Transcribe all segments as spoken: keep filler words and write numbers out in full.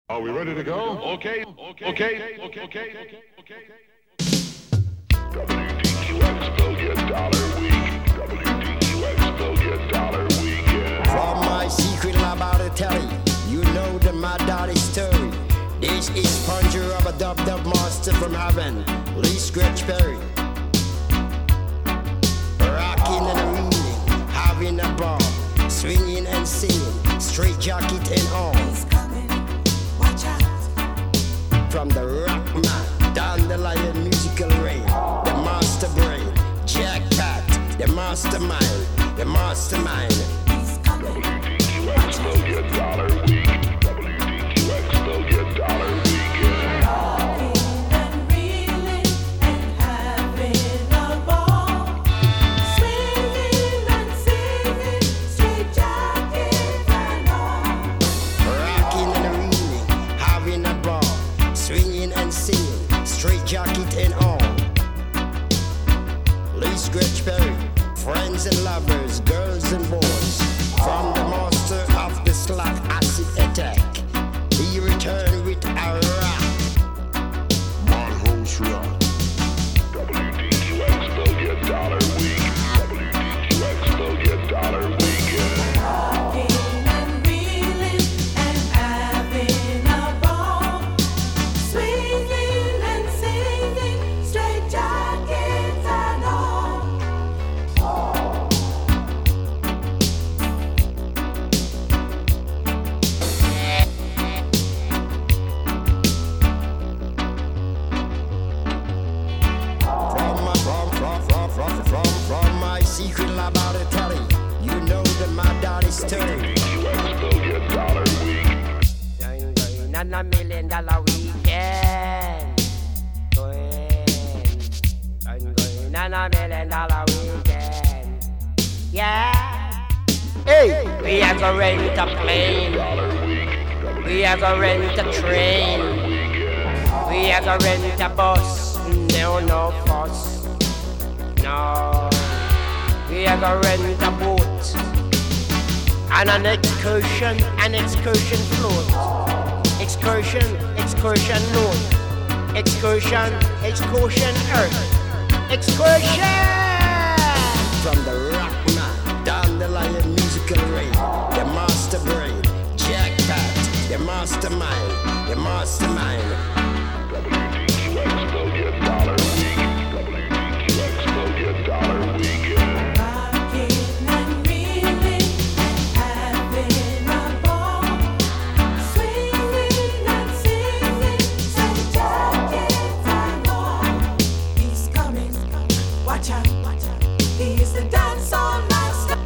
Are we ready to go? Okay, okay, okay, okay, okay, okay. W D Q X Billion Dollar Week. W D Q X Billion Dollar Weekend. From my secret laboratory, you know the my daddy story. This is Sponger of a dub dub master from heaven, Lee Scratch Perry. Rocking and reeling, having a ball, swinging and singing, straight jacket and all. From the rock man, down the lion musical rain, the master brain, Jack Pat, the mastermind, the mastermind. W D Q X Billion Dollar Week. W D Q X Billion Dollar Weekend. Rocking and reeling and having a ball, swinging and singing, straight jackets and all. Rocking and reeling, having a ball, swinging and singing, straight jacket and all. Lee Scratch Perry, friends and lovers, girls and boys, from the master of the slack acid attack, he returned with a rock. My host rock. W D Q X Billion Dollar Week. W D Q X Billion Dollar Weekend. Rocking and reeling and having a ball, swinging and singing, straight jackets and all. From my, from, from, from, from, from, from my secret laboratory, you know the my daddy story. W D Q X Billion Dollar Week. Going, going on a million dollar weekend. Going, going, going on a million dollar weekend. Yeah. Hey, we are gonna rent a plane. Dollar Week. We are gonna rent a train. Weekend. We are gonna rent a bus. No, no fuss. No. We are gonna rent a boat. And an excursion, an excursion float. Excursion, excursion note. Excursion, excursion earth. Excursion! From the rock man, down the lion musical rain, the master brain, Jack Pat, the mastermind, the mastermind. W D Q X Billion Dollar Week. W D Q X Billion Dollar Weekend. Rocking and reeling and having a ball, swinging and singing, straight jackets and all. He's coming, watch out, watch out. He is the dancehall master.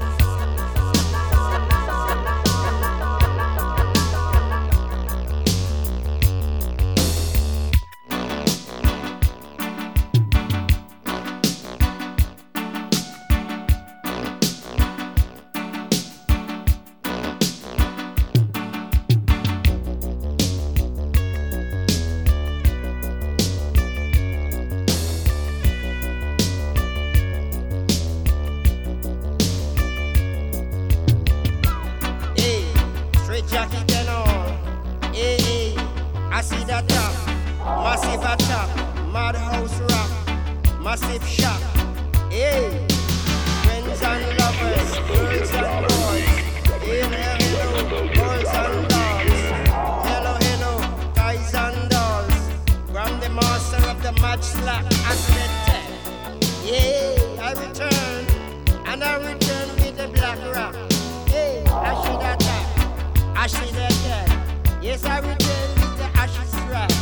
Hey, straight jacket and all. Hey, hey, I see that top. Massive attack, madhouse rock, massive shock. Hey, friends and lovers, girls and boys. Hello, hello, girls and dolls. Hello, hello, guys and dolls. From the master of the match slack athletic. Yeah, I return, and I return with the black rock. Hey, I see that top, I see that dead. Yes, I return with the ashes rock.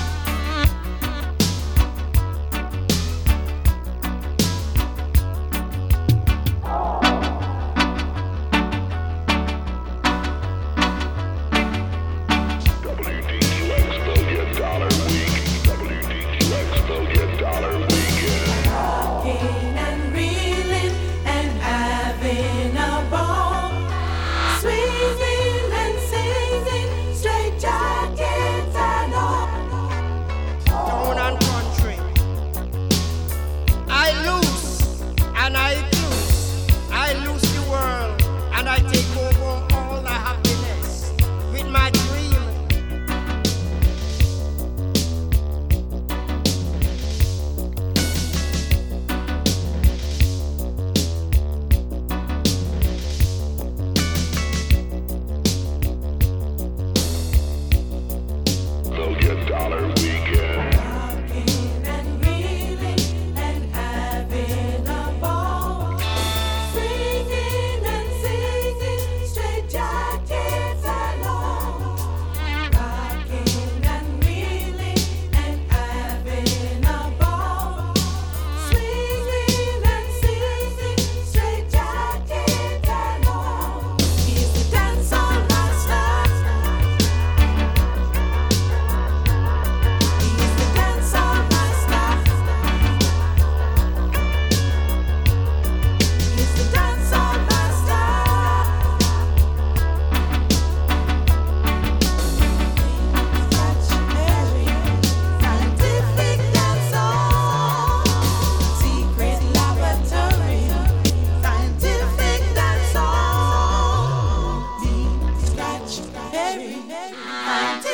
W D Q X Billion Dollar Week. W D Q X Billion Dollar Weekend. Rocking and reeling and having a ball, swinging and singing, straight jackets and all. Harry, Harry.